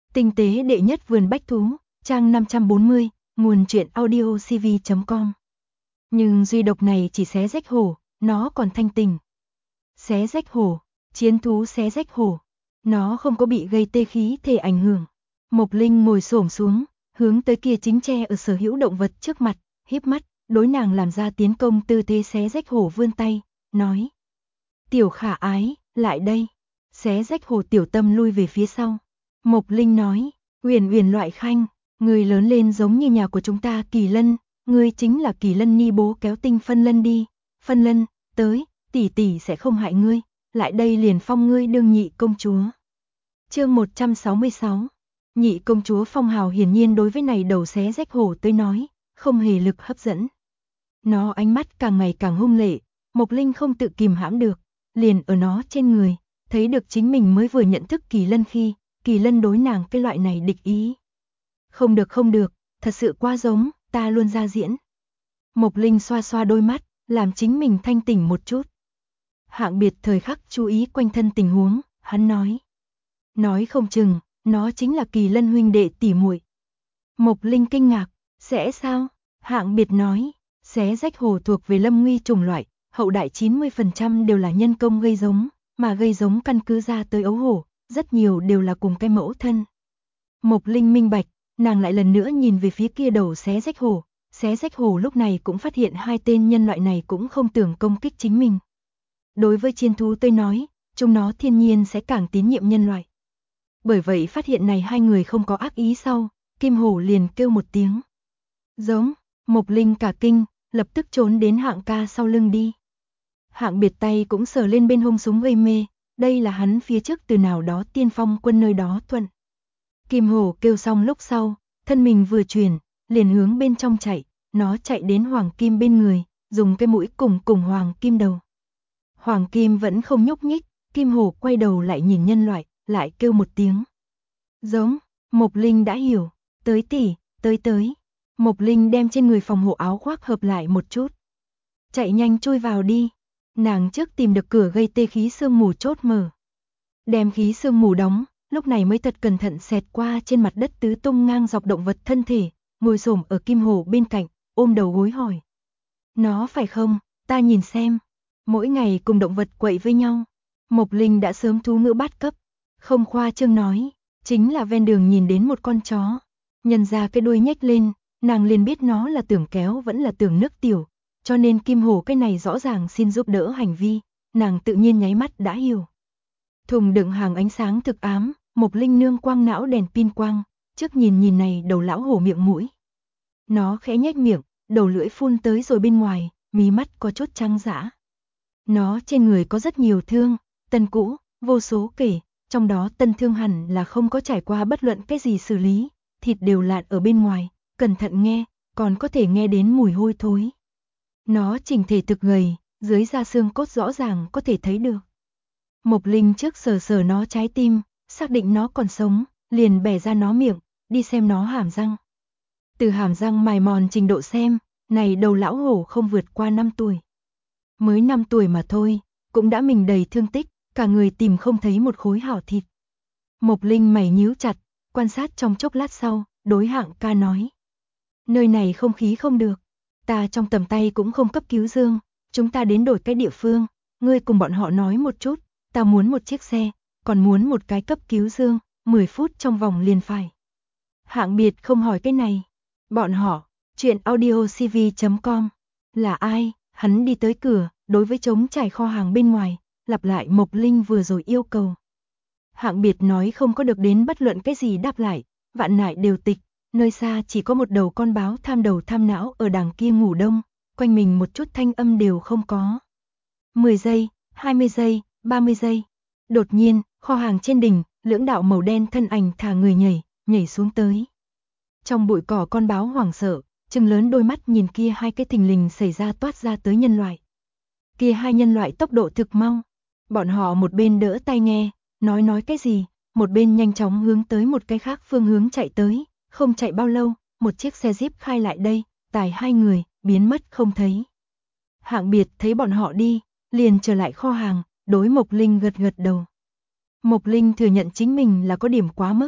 Tinh tế đệ nhất vườn bách thú, trang 540, nguồn truyện audio cv.com. Nhưng duy độc này chỉ xé rách hổ, nó còn thanh tình. Xé rách hổ, chiến thú xé rách hổ, nó không có bị gây tê khí thể ảnh hưởng. Mộc Linh ngồi xổm xuống, hướng tới kia chính tre ở sở hữu động vật trước mặt, híp mắt, đối nàng làm ra tiến công tư thế xé rách hổ vươn tay, nói. Tiểu khả ái, lại đây. Xé rách hổ tiểu tâm lui về phía sau. Mộc Linh nói, Uyển Uyển loại khanh, người lớn lên giống như nhà của chúng ta Kỳ Lân, ngươi chính là Kỳ Lân ni bố kéo tinh Phân Lân đi. Phân Lân, tới, tỷ tỷ sẽ không hại ngươi, lại đây liền phong ngươi đương nhị công chúa. Chương 166. Nhị công chúa phong hào hiển nhiên đối với này đầu xé rách hổ tới nói, không hề lực hấp dẫn. Nó ánh mắt càng ngày càng hung lệ, Mộc Linh không tự kìm hãm được, liền ở nó trên người, thấy được chính mình mới vừa nhận thức Kỳ Lân khi, Kỳ Lân đối nàng cái loại này địch ý. Không được, thật sự quá giống, ta luôn ra diễn. Mộc Linh xoa xoa đôi mắt, làm chính mình thanh tỉnh một chút. Hạng Biệt thời khắc chú ý quanh thân tình huống, hắn nói. Nói không chừng, nó chính là Kỳ Lân huynh đệ tỷ muội. Mộc Linh kinh ngạc, sẽ sao? Hạng Biệt nói, xé rách hổ thuộc về lâm nguy chủng loại, hậu đại 90% đều là nhân công gây giống, mà gây giống căn cứ ra tới ấu hổ, rất nhiều đều là cùng cái mẫu thân. Mộc Linh minh bạch, nàng lại lần nữa nhìn về phía kia đầu xé rách hổ lúc này cũng phát hiện hai tên nhân loại này cũng không tưởng công kích chính mình. Đối với chiến thú tôi nói, chúng nó thiên nhiên sẽ càng tín nhiệm nhân loại. Bởi vậy phát hiện này hai người không có ác ý sau, Kim Hổ liền kêu một tiếng. Giống, Mộc Linh cả kinh, lập tức trốn đến Hạng ca sau lưng đi. Hạng Biệt tay cũng sờ lên bên hông súng gây mê, đây là hắn phía trước từ nào đó tiên phong quân nơi đó thuận. Kim Hổ kêu xong lúc sau, thân mình vừa chuyển, liền hướng bên trong chạy, nó chạy đến Hoàng Kim bên người, dùng cái mũi cùng Hoàng Kim đầu. Hoàng Kim vẫn không nhúc nhích, Kim Hổ quay đầu lại nhìn nhân loại, lại kêu một tiếng. Giống, Mộc Linh đã hiểu, tới tỷ, tới. Mộc Linh đem trên người phòng hộ áo khoác hợp lại một chút. Chạy nhanh chui vào đi. Nàng trước tìm được cửa gây tê khí sương mù chốt mở. Đem khí sương mù đóng, lúc này mới thật cẩn thận xẹt qua trên mặt đất tứ tung ngang dọc động vật thân thể, ngồi xổm ở Kim Hổ bên cạnh, ôm đầu gối hỏi. Nó phải không, ta nhìn xem. Mỗi ngày cùng động vật quậy với nhau. Mộc Linh đã sớm thú ngữ bát cấp, không khoa trương nói, chính là ven đường nhìn đến một con chó. Nhân ra cái đuôi nhếch lên, nàng liền biết nó là tưởng kéo vẫn là tưởng nước tiểu, cho nên Kim Hổ cái này rõ ràng xin giúp đỡ hành vi, nàng tự nhiên nháy mắt đã hiểu. Thùng đựng hàng ánh sáng thực ám, Mộc Linh nương quang não đèn pin quang, trước nhìn này đầu lão hổ miệng mũi. Nó khẽ nhếch miệng, đầu lưỡi phun tới rồi bên ngoài, mí mắt có chút trắng dã. Nó trên người có rất nhiều thương, tân cũ, vô số kể, trong đó tân thương hẳn là không có trải qua bất luận cái gì xử lý, thịt đều lạn ở bên ngoài, cẩn thận nghe, còn có thể nghe đến mùi hôi thối. Nó chỉnh thể thực gầy, dưới da xương cốt rõ ràng có thể thấy được. Mộc Linh trước sờ nó trái tim, xác định nó còn sống, liền bẻ ra nó miệng, đi xem nó hàm răng. Từ hàm răng mài mòn trình độ xem, này đầu lão hổ không vượt qua 5 tuổi. Mới 5 tuổi mà thôi, cũng đã mình đầy thương tích, cả người tìm không thấy một khối hảo thịt. Mộc Linh mày nhíu chặt, quan sát trong chốc lát sau, đối Hạng ca nói. Nơi này không khí không được, ta trong tầm tay cũng không cấp cứu dương, chúng ta đến đổi cái địa phương, ngươi cùng bọn họ nói một chút, ta muốn một chiếc xe, còn muốn một cái cấp cứu dương, 10 phút trong vòng liền phải. Hạng Biệt không hỏi cái này, bọn họ, chuyện audio cv.com, là ai? Hắn đi tới cửa, đối với trống trải kho hàng bên ngoài, lặp lại Mộc Linh vừa rồi yêu cầu. Hạng Biệt nói không có được đến bất luận cái gì đáp lại, vạn nại đều tịch, nơi xa chỉ có một đầu con báo tham đầu tham não ở đằng kia ngủ đông, quanh mình một chút thanh âm đều không có. 10 giây, 20 giây, 30 giây. Đột nhiên, kho hàng trên đỉnh, lưỡng đạo màu đen thân ảnh thả người nhảy xuống tới. Trong bụi cỏ con báo hoảng sợ, trừng lớn đôi mắt nhìn kia hai cái thình lình xảy ra toát ra tới nhân loại. Kia hai nhân loại tốc độ thực mau. Bọn họ một bên đỡ tai nghe, nói cái gì, một bên nhanh chóng hướng tới một cái khác phương hướng chạy tới, không chạy bao lâu, một chiếc xe Jeep khai lại đây, tải hai người, biến mất không thấy. Hạng Biệt thấy bọn họ đi, liền trở lại kho hàng, đối Mộc Linh gật đầu. Mộc Linh thừa nhận chính mình là có điểm quá mức.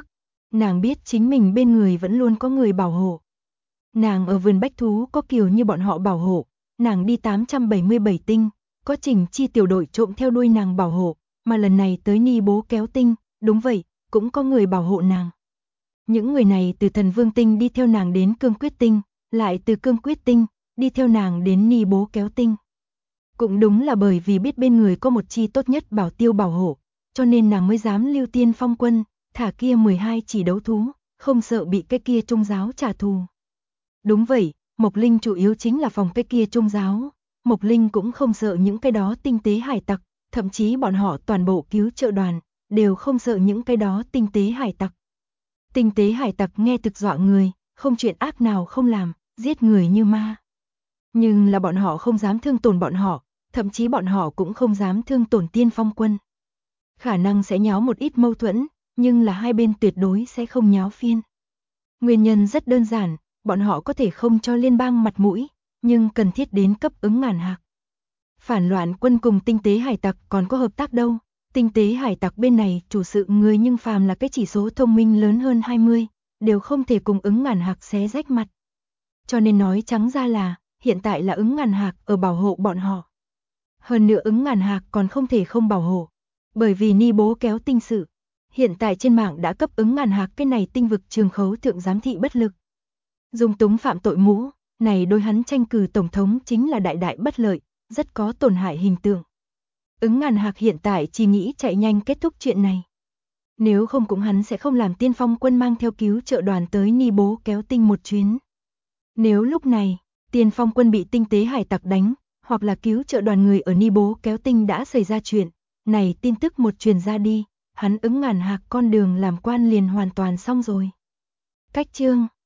Nàng biết chính mình bên người vẫn luôn có người bảo hộ. Nàng ở vườn bách thú có Kiều như bọn họ bảo hộ, nàng đi 877 tinh, có Trình Chi tiểu đội trộm theo đuôi nàng bảo hộ, mà lần này tới Ni Bố Kéo tinh, đúng vậy, cũng có người bảo hộ nàng. Những người này từ Thần Vương tinh đi theo nàng đến Cương Quyết tinh, lại từ Cương Quyết tinh đi theo nàng đến Ni Bố Kéo tinh. Cũng đúng là bởi vì biết bên người có một chi tốt nhất bảo tiêu bảo hộ, cho nên nàng mới dám lưu Tiên Phong quân, thả kia 12 chỉ đấu thú, không sợ bị cái kia Trung giáo trả thù. Đúng vậy, Mộc Linh chủ yếu chính là phòng cái kia Trung giáo, Mộc Linh cũng không sợ những cái đó tinh tế hải tặc, thậm chí bọn họ toàn bộ cứu trợ đoàn, đều không sợ những cái đó tinh tế hải tặc. Tinh tế hải tặc nghe thực dọa người, không chuyện ác nào không làm, giết người như ma. Nhưng là bọn họ không dám thương tổn bọn họ, thậm chí bọn họ cũng không dám thương tổn Tiên Phong quân. Khả năng sẽ nháo một ít mâu thuẫn, nhưng là hai bên tuyệt đối sẽ không nháo phiên. Nguyên nhân rất đơn giản, bọn họ có thể không cho liên bang mặt mũi, nhưng cần thiết đến cấp ứng ngàn hạc. Phản loạn quân cùng tinh tế hải tặc còn có hợp tác đâu, tinh tế hải tặc bên này chủ sự người nhưng phàm là cái chỉ số thông minh lớn hơn 20, đều không thể cùng ứng ngàn hạc xé rách mặt. Cho nên nói trắng ra là, hiện tại là ứng ngàn hạc ở bảo hộ bọn họ. Hơn nữa ứng ngàn hạc còn không thể không bảo hộ, bởi vì Ni Bố Kéo tinh sự. Hiện tại trên mạng đã cấp ứng ngàn hạc cái này tinh vực trường khấu thượng giám thị bất lực. Dung túng phạm tội mũ, này đối hắn tranh cử tổng thống chính là đại đại bất lợi, rất có tổn hại hình tượng. Ứng ngàn hạc hiện tại chỉ nghĩ chạy nhanh kết thúc chuyện này. Nếu không cũng hắn sẽ không làm Tiên Phong quân mang theo cứu trợ đoàn tới Ni Bố Kéo tinh một chuyến. Nếu lúc này, Tiên Phong quân bị tinh tế hải tặc đánh, hoặc là cứu trợ đoàn người ở Ni Bố Kéo tinh đã xảy ra chuyện, này tin tức một truyền ra đi, hắn ứng ngàn hạc con đường làm quan liền hoàn toàn xong rồi. Cách chương